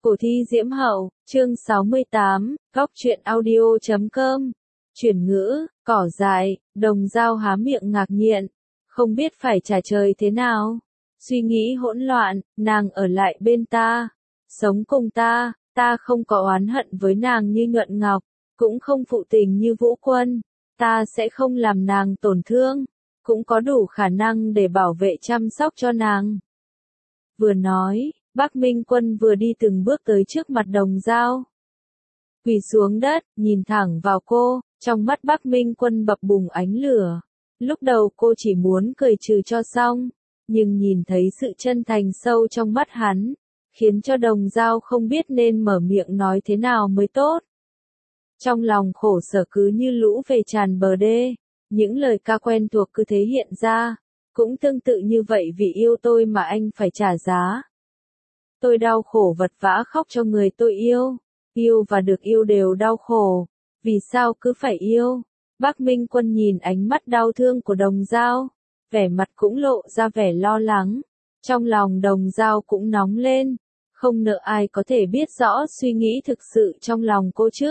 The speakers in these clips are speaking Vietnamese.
Cổ thi Diễm Hậu, chương 68, góc truyện audio.com. Chuyển ngữ, cỏ dại, Đồng Dao há miệng ngạc nhiên, không biết phải trả lời thế nào. Suy nghĩ hỗn loạn, nàng ở lại bên ta, sống cùng ta, ta không có oán hận với nàng như Nhuận Ngọc, cũng không phụ tình như Vũ Quân, ta sẽ không làm nàng tổn thương, cũng có đủ khả năng để bảo vệ chăm sóc cho nàng. Vừa nói, Bắc Minh Quân vừa đi từng bước tới trước mặt Đồng Dao. Quỳ xuống đất, nhìn thẳng vào cô, trong mắt Bắc Minh Quân bập bùng ánh lửa. Lúc đầu cô chỉ muốn cười trừ cho xong, nhưng nhìn thấy sự chân thành sâu trong mắt hắn, khiến cho Đồng Dao không biết nên mở miệng nói thế nào mới tốt. Trong lòng khổ sở cứ như lũ về tràn bờ đê, những lời ca quen thuộc cứ thế hiện ra, cũng tương tự như vậy vì yêu tôi mà anh phải trả giá. Tôi đau khổ vật vã khóc cho người tôi yêu và được yêu đều đau khổ, vì sao cứ phải yêu? Bắc Minh Quân nhìn ánh mắt đau thương của Đồng Dao, vẻ mặt cũng lộ ra vẻ lo lắng, trong lòng Đồng Dao cũng nóng lên, không nỡ ai có thể biết rõ suy nghĩ thực sự trong lòng cô chứ.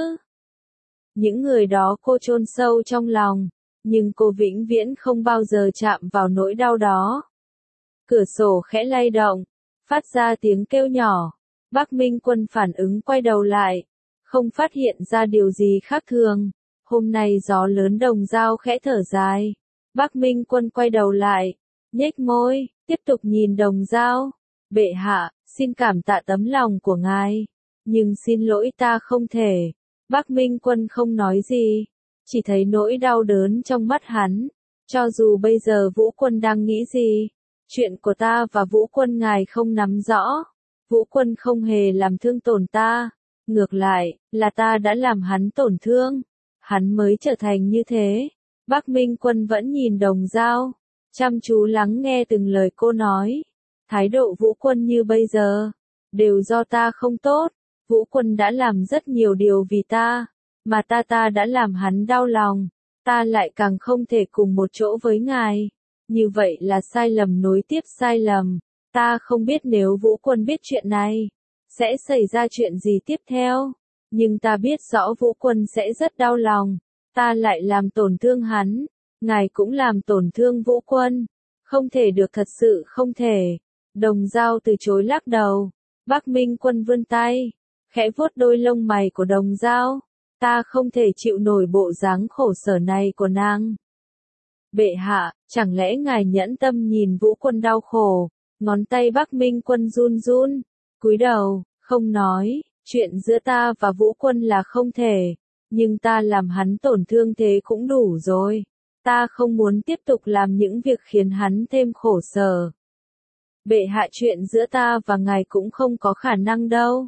Những người đó cô chôn sâu trong lòng, nhưng cô vĩnh viễn không bao giờ chạm vào nỗi đau đó. Cửa sổ khẽ lay động, phát ra tiếng kêu nhỏ. Bắc Minh Quân phản ứng quay đầu lại, không phát hiện ra điều gì khác thường. Hôm nay gió lớn. Đồng Dao khẽ thở dài. Bắc Minh Quân quay đầu lại, nhếch môi, tiếp tục nhìn Đồng Dao. Bệ hạ, xin cảm tạ tấm lòng của ngài, nhưng xin lỗi ta không thể. Bắc Minh Quân không nói gì, chỉ thấy nỗi đau đớn trong mắt hắn. Cho dù bây giờ Vũ Quân đang nghĩ gì, chuyện của ta và Vũ Quân ngài không nắm rõ. Vũ Quân không hề làm thương tổn ta, ngược lại, là ta đã làm hắn tổn thương, hắn mới trở thành như thế. Bắc Minh Quân vẫn nhìn Đồng Dao, chăm chú lắng nghe từng lời cô nói. Thái độ Vũ Quân như bây giờ, đều do ta không tốt. Vũ Quân đã làm rất nhiều điều vì ta, mà ta đã làm hắn đau lòng, ta lại càng không thể cùng một chỗ với ngài. Như vậy là sai lầm nối tiếp sai lầm. Ta không biết nếu Vũ Quân biết chuyện này, sẽ xảy ra chuyện gì tiếp theo. Nhưng ta biết rõ Vũ Quân sẽ rất đau lòng. Ta lại làm tổn thương hắn, ngài cũng làm tổn thương Vũ Quân. Không thể được, thật sự không thể. Đồng Dao từ chối lắc đầu. Bắc Minh Quân vươn tay, khẽ vuốt đôi lông mày của Đồng Dao. Ta không thể chịu nổi bộ dáng khổ sở này của nàng. Bệ hạ, chẳng lẽ ngài nhẫn tâm nhìn Vũ Quân đau khổ? Ngón tay Bắc Minh Quân run run, cúi đầu, không nói. Chuyện giữa ta và Vũ Quân là không thể, nhưng ta làm hắn tổn thương thế cũng đủ rồi. Ta không muốn tiếp tục làm những việc khiến hắn thêm khổ sở. Bệ hạ, chuyện giữa ta và ngài cũng không có khả năng đâu.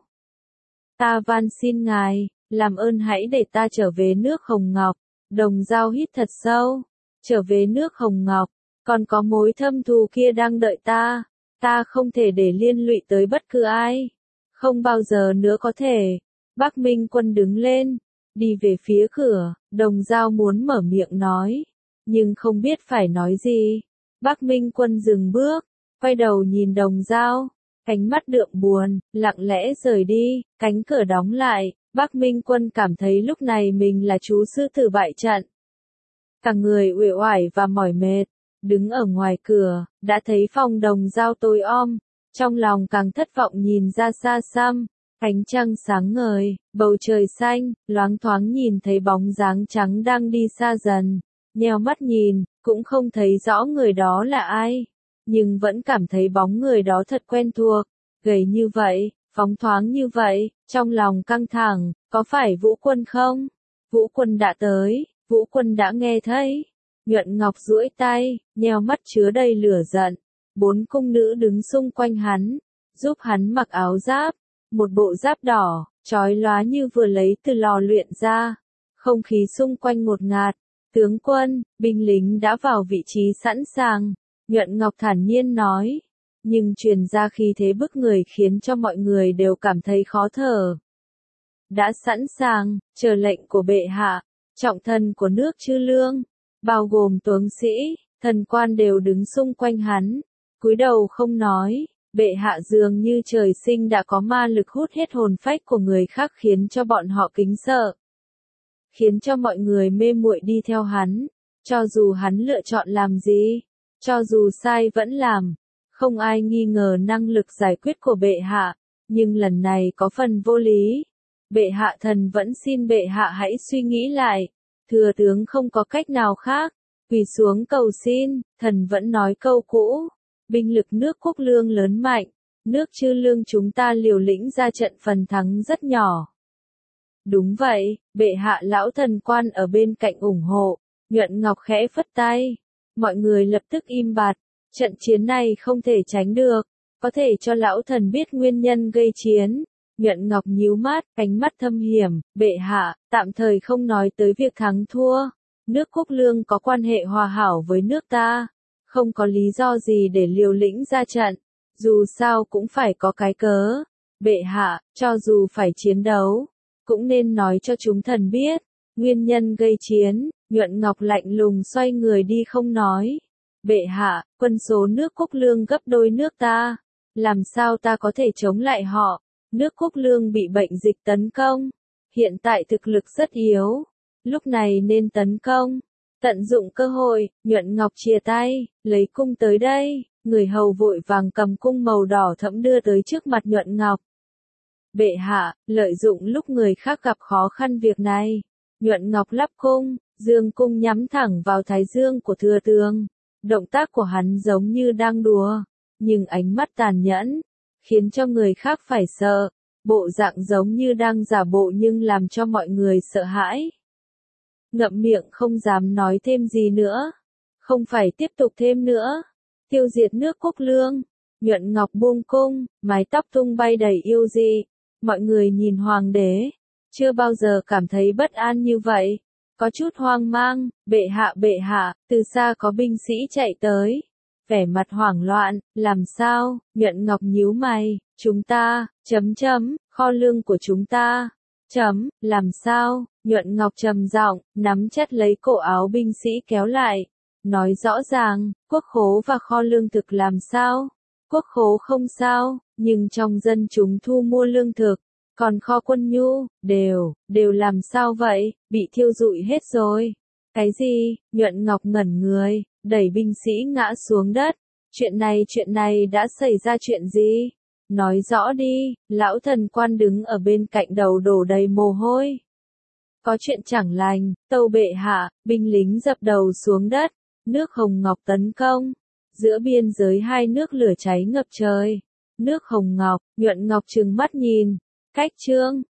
Ta van xin ngài, làm ơn hãy để ta trở về nước Hồng Ngọc. Đồng Dao hít thật sâu. Trở về nước Hồng Ngọc, còn có mối thâm thù kia đang đợi ta. Ta không thể để liên lụy tới bất cứ ai. Không bao giờ nữa có thể. Bắc Minh Quân đứng lên, đi về phía cửa. Đồng Dao muốn mở miệng nói, nhưng không biết phải nói gì. Bắc Minh Quân dừng bước, quay đầu nhìn Đồng Dao, ánh mắt đượm buồn, lặng lẽ rời đi. Cánh cửa đóng lại. Bắc Minh Quân cảm thấy lúc này mình là chú sư tử bại trận. Cả người uể oải và mỏi mệt, đứng ở ngoài cửa, đã thấy phòng Đồng Dao tối om, trong lòng càng thất vọng nhìn ra xa xăm, ánh trăng sáng ngời, bầu trời xanh, loáng thoáng nhìn thấy bóng dáng trắng đang đi xa dần, nheo mắt nhìn, cũng không thấy rõ người đó là ai, nhưng vẫn cảm thấy bóng người đó thật quen thuộc, gầy như vậy, phóng thoáng như vậy, trong lòng căng thẳng, có phải Vũ Quân không? Vũ Quân đã tới. Vũ Quân đã nghe thấy. Nhuận Ngọc duỗi tay, nheo mắt chứa đầy lửa giận. 4 cung nữ đứng xung quanh hắn, giúp hắn mặc áo giáp, một bộ giáp đỏ, chói lóa như vừa lấy từ lò luyện ra. Không khí xung quanh ngột ngạt. Tướng quân, binh lính đã vào vị trí sẵn sàng. Nhuận Ngọc thản nhiên nói, nhưng truyền ra khí thế bức người khiến cho mọi người đều cảm thấy khó thở. Đã sẵn sàng, chờ lệnh của bệ hạ. Trọng thần của nước Chư Lương, bao gồm tướng sĩ, thần quan đều đứng xung quanh hắn, cúi đầu không nói. Bệ hạ dường như trời sinh đã có ma lực hút hết hồn phách của người khác khiến cho bọn họ kính sợ. Khiến cho mọi người mê muội đi theo hắn. Cho dù hắn lựa chọn làm gì, cho dù sai vẫn làm. Không ai nghi ngờ năng lực giải quyết của bệ hạ, nhưng lần này có phần vô lý. Bệ hạ thần vẫn xin bệ hạ hãy suy nghĩ lại. Thừa tướng không có cách nào khác, quỳ xuống cầu xin, thần vẫn nói câu cũ. Binh lực nước Quốc Lương lớn mạnh, nước Chư Lương chúng ta liều lĩnh ra trận phần thắng rất nhỏ. Đúng vậy, bệ hạ lão thần quan ở bên cạnh ủng hộ, Nhuận Ngọc khẽ phất tay. Mọi người lập tức im bặt, trận chiến này không thể tránh được, có thể cho lão thần biết nguyên nhân gây chiến. Nhuận Ngọc nhíu mắt, ánh mắt thâm hiểm, bệ hạ, tạm thời không nói tới việc thắng thua. Nước Quốc Lương có quan hệ hòa hảo với nước ta, không có lý do gì để liều lĩnh ra trận, dù sao cũng phải có cái cớ. Bệ hạ, cho dù phải chiến đấu, cũng nên nói cho chúng thần biết, nguyên nhân gây chiến. Nhuận Ngọc lạnh lùng xoay người đi không nói. Bệ hạ, quân số nước Quốc Lương gấp đôi nước ta, làm sao ta có thể chống lại họ? Nước Quốc Lương bị bệnh dịch tấn công, hiện tại thực lực rất yếu, lúc này nên tấn công. Tận dụng cơ hội, Nhuận Ngọc chìa tay, lấy cung tới đây, người hầu vội vàng cầm cung màu đỏ thẫm đưa tới trước mặt Nhuận Ngọc. Bệ hạ, lợi dụng lúc người khác gặp khó khăn việc này. Nhuận Ngọc lắp cung, dương cung nhắm thẳng vào thái dương của thừa tướng. Động tác của hắn giống như đang đùa, nhưng ánh mắt tàn nhẫn, khiến cho người khác phải sợ. Bộ dạng giống như đang giả bộ nhưng làm cho mọi người sợ hãi. Ngậm miệng không dám nói thêm gì nữa. Không phải tiếp tục thêm nữa. Tiêu diệt nước Quốc Lương. Nhuận Ngọc buông cung, mái tóc tung bay đầy yêu dị. Mọi người nhìn hoàng đế, chưa bao giờ cảm thấy bất an như vậy. Có chút hoang mang, bệ hạ, từ xa có binh sĩ chạy tới. Vẻ mặt hoảng loạn, làm sao? Nhuận Ngọc nhíu mày, chúng ta, kho lương của chúng ta, làm sao? Nhuận Ngọc trầm giọng, nắm chặt lấy cổ áo binh sĩ kéo lại, nói rõ ràng, quốc khố và kho lương thực làm sao? Quốc khố không sao, nhưng trong dân chúng thu mua lương thực, còn kho quân nhu, đều làm sao vậy, bị thiêu rụi hết rồi. Cái gì? Nhuận Ngọc ngẩn người, đẩy binh sĩ ngã xuống đất. Chuyện này đã xảy ra chuyện gì? Nói rõ đi, lão thần quan đứng ở bên cạnh đầu đổ đầy mồ hôi. Có chuyện chẳng lành, tâu bệ hạ, binh lính dập đầu xuống đất, nước Hồng Ngọc tấn công. Giữa biên giới hai nước lửa cháy ngập trời. Nước Hồng Ngọc, Nhuận Ngọc trừng mắt nhìn, cách trương,